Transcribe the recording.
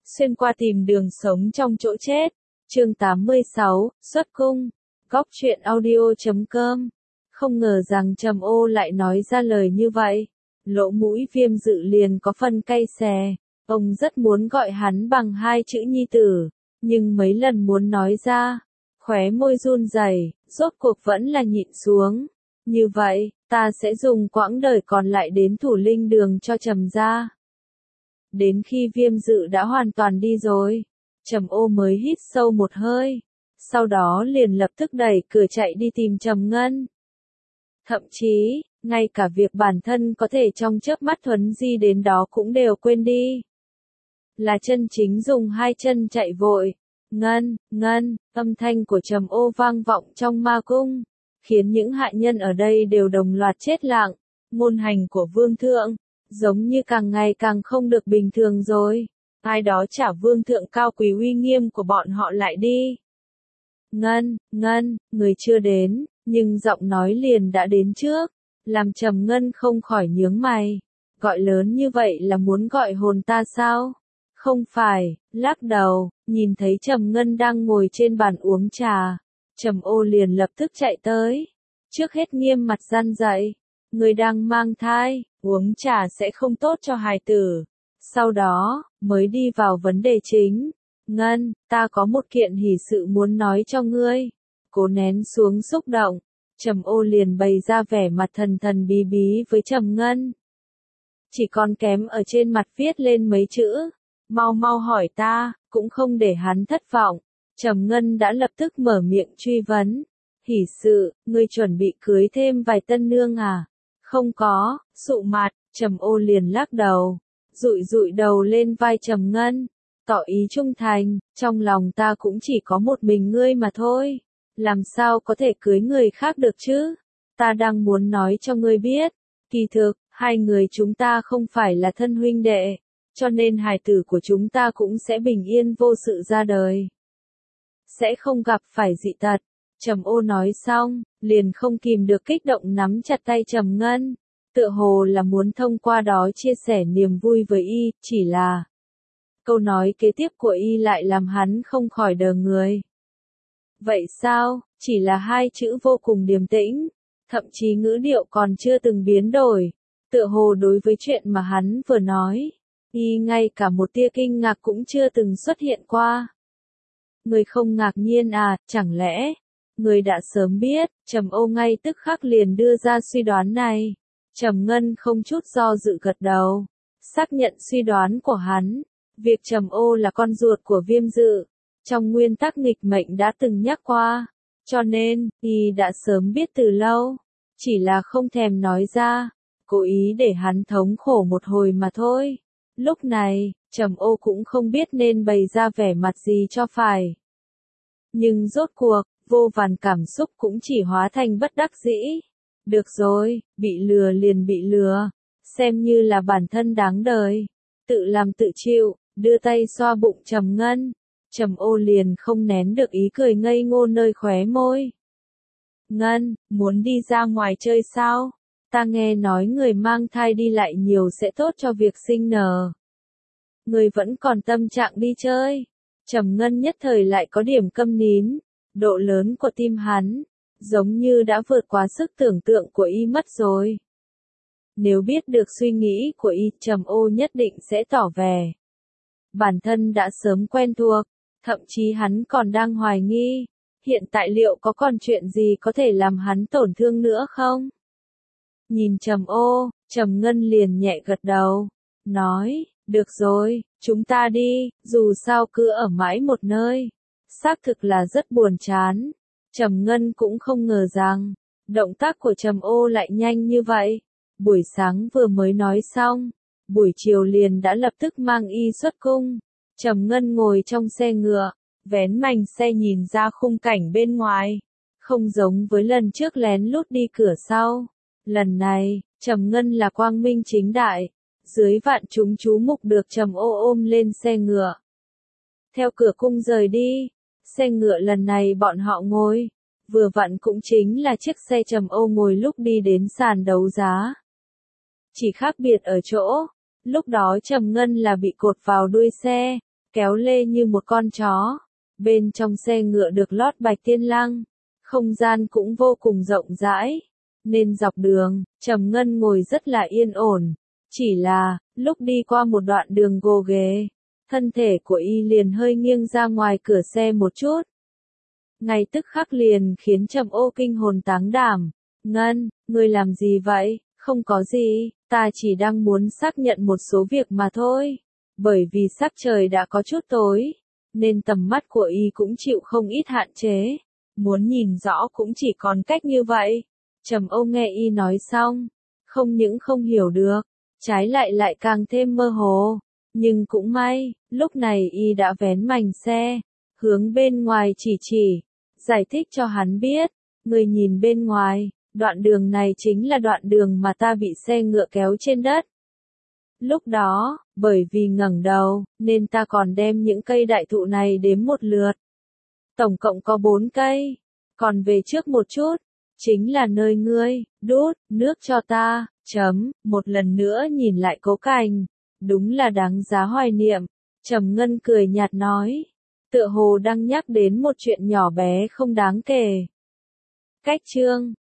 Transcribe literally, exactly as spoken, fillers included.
xuyên qua tìm đường sống trong chỗ chết. Chương tám mươi sáu, xuất cung. Góc truyện audio chấm com. Không ngờ rằng Trầm Ô lại nói ra lời như vậy. Lỗ mũi Viêm Dự liền có phần cay xè. Ông rất muốn gọi hắn bằng hai chữ nhi tử, nhưng mấy lần muốn nói ra, khóe môi run rẩy, rốt cuộc vẫn là nhịn xuống. Như vậy, ta sẽ dùng quãng đời còn lại đến thủ linh đường cho Trầm gia. Đến khi Viêm Dự đã hoàn toàn đi rồi, Trầm Ô mới hít sâu một hơi, sau đó liền lập tức đẩy cửa chạy đi tìm Trầm Ngân. Thậm chí, ngay cả việc bản thân có thể trong chớp mắt thuấn di đến đó cũng đều quên đi. Là chân chính dùng hai chân chạy vội. Ngân, ngân, âm thanh của Trầm Ô vang vọng trong ma cung, khiến những hạ nhân ở đây đều đồng loạt chết lặng. Ngôn hành của vương thượng, giống như càng ngày càng không được bình thường rồi. Ai đó trả vương thượng cao quý uy nghiêm của bọn họ lại đi. Ngân, ngân, người chưa đến, nhưng giọng nói liền đã đến trước, làm Trầm Ngân không khỏi nhướng mày. Gọi lớn như vậy là muốn gọi hồn ta sao? Không phải, lắc đầu, nhìn thấy Trầm Ngân đang ngồi trên bàn uống trà. Trầm Ô liền lập tức chạy tới. Trước hết nghiêm mặt răn dạy, người đang mang thai, uống trà sẽ không tốt cho hài tử. Sau đó, mới đi vào vấn đề chính. Ngân, ta có một kiện hỷ sự muốn nói cho ngươi. Cố nén xuống xúc động, Trầm Ô liền bày ra vẻ mặt thần thần bí bí với Trầm Ngân. Chỉ còn kém ở trên mặt viết lên mấy chữ. Mau mau hỏi ta, cũng không để hắn thất vọng. Trầm Ngân đã lập tức mở miệng truy vấn. Hỷ sự, ngươi chuẩn bị cưới thêm vài tân nương à? Không có, sụ mặt, Trầm Ô liền lắc đầu, dụi dụi đầu lên vai Trầm Ngân, tỏ ý trung thành, trong lòng ta cũng chỉ có một mình ngươi mà thôi, làm sao có thể cưới người khác được chứ? Ta đang muốn nói cho ngươi biết, kỳ thực, hai người chúng ta không phải là thân huynh đệ, cho nên hài tử của chúng ta cũng sẽ bình yên vô sự ra đời. Sẽ không gặp phải dị tật. Trầm Ô nói xong, liền không kìm được kích động nắm chặt tay Trầm Ngân, tựa hồ là muốn thông qua đó chia sẻ niềm vui với y, chỉ là câu nói kế tiếp của y lại làm hắn không khỏi đờ người. Vậy sao, chỉ là hai chữ vô cùng điềm tĩnh, thậm chí ngữ điệu còn chưa từng biến đổi, tựa hồ đối với chuyện mà hắn vừa nói, y ngay cả một tia kinh ngạc cũng chưa từng xuất hiện qua. Người không ngạc nhiên à, chẳng lẽ người đã sớm biết? Trầm Ô ngay tức khắc liền đưa ra suy đoán này. Trầm Ngân không chút do dự gật đầu, xác nhận suy đoán của hắn. Việc Trầm Ô là con ruột của Viêm Dự, trong nguyên tắc nghịch mệnh đã từng nhắc qua, cho nên, y đã sớm biết từ lâu, chỉ là không thèm nói ra, cố ý để hắn thống khổ một hồi mà thôi. Lúc này, Trầm Ô cũng không biết nên bày ra vẻ mặt gì cho phải. Nhưng rốt cuộc, vô vàn cảm xúc cũng chỉ hóa thành bất đắc dĩ. Được rồi, bị lừa liền bị lừa, xem như là bản thân đáng đời, tự làm tự chịu, đưa tay xoa bụng Trầm Ngân. Trầm Ô liền không nén được ý cười ngây ngô nơi khóe môi. Ngân, muốn đi ra ngoài chơi sao? Ta nghe nói người mang thai đi lại nhiều sẽ tốt cho việc sinh nở. Người vẫn còn tâm trạng đi chơi. Trầm Ngân nhất thời lại có điểm câm nín, độ lớn của tim hắn, giống như đã vượt quá sức tưởng tượng của y mất rồi. Nếu biết được suy nghĩ của y, Trầm Ô nhất định sẽ tỏ vẻ. Bản thân đã sớm quen thuộc, thậm chí hắn còn đang hoài nghi, hiện tại liệu có còn chuyện gì có thể làm hắn tổn thương nữa không? Nhìn Trầm Ô, Trầm Ngân liền nhẹ gật đầu, nói, được rồi, chúng ta đi, dù sao cứ ở mãi một nơi, xác thực là rất buồn chán. Trầm Ngân cũng không ngờ rằng, động tác của Trầm Ô lại nhanh như vậy. Buổi sáng vừa mới nói xong, buổi chiều liền đã lập tức mang y xuất cung. Trầm Ngân ngồi trong xe ngựa, vén mành xe nhìn ra khung cảnh bên ngoài, không giống với lần trước lén lút đi cửa sau. Lần này, Trầm Ngân là quang minh chính đại, dưới vạn chúng chú mục được Trầm Ô ôm lên xe ngựa. Theo cửa cung rời đi, xe ngựa lần này bọn họ ngồi, vừa vặn cũng chính là chiếc xe Trầm Ô ngồi lúc đi đến sàn đấu giá. Chỉ khác biệt ở chỗ, lúc đó Trầm Ngân là bị cột vào đuôi xe, kéo lê như một con chó. Bên trong xe ngựa được lót bạch tiên lăng, không gian cũng vô cùng rộng rãi, nên dọc đường, Trầm Ngân ngồi rất là yên ổn. Chỉ là, lúc đi qua một đoạn đường gồ ghề, thân thể của y liền hơi nghiêng ra ngoài cửa xe một chút. Ngay tức khắc liền khiến Trầm Ô kinh hồn táng đảm. Ngân, ngươi làm gì vậy? Không có gì, ta chỉ đang muốn xác nhận một số việc mà thôi. Bởi vì sắc trời đã có chút tối, nên tầm mắt của y cũng chịu không ít hạn chế. Muốn nhìn rõ cũng chỉ còn cách như vậy. Trầm Ô nghe y nói xong, không những không hiểu được, trái lại lại càng thêm mơ hồ. Nhưng cũng may, lúc này y đã vén mành xe, hướng bên ngoài chỉ chỉ, giải thích cho hắn biết. Người nhìn bên ngoài, đoạn đường này chính là đoạn đường mà ta bị xe ngựa kéo trên đất. Lúc đó, bởi vì ngẩng đầu, nên ta còn đem những cây đại thụ này đếm một lượt. Tổng cộng có bốn cây. Còn về trước một chút, chính là nơi ngươi đút nước cho ta. Chấm, một lần nữa nhìn lại Cố Cảnh, đúng là đáng giá hoài niệm. Trầm Ngân cười nhạt nói, tựa hồ đang nhắc đến một chuyện nhỏ bé không đáng kể. Cách chương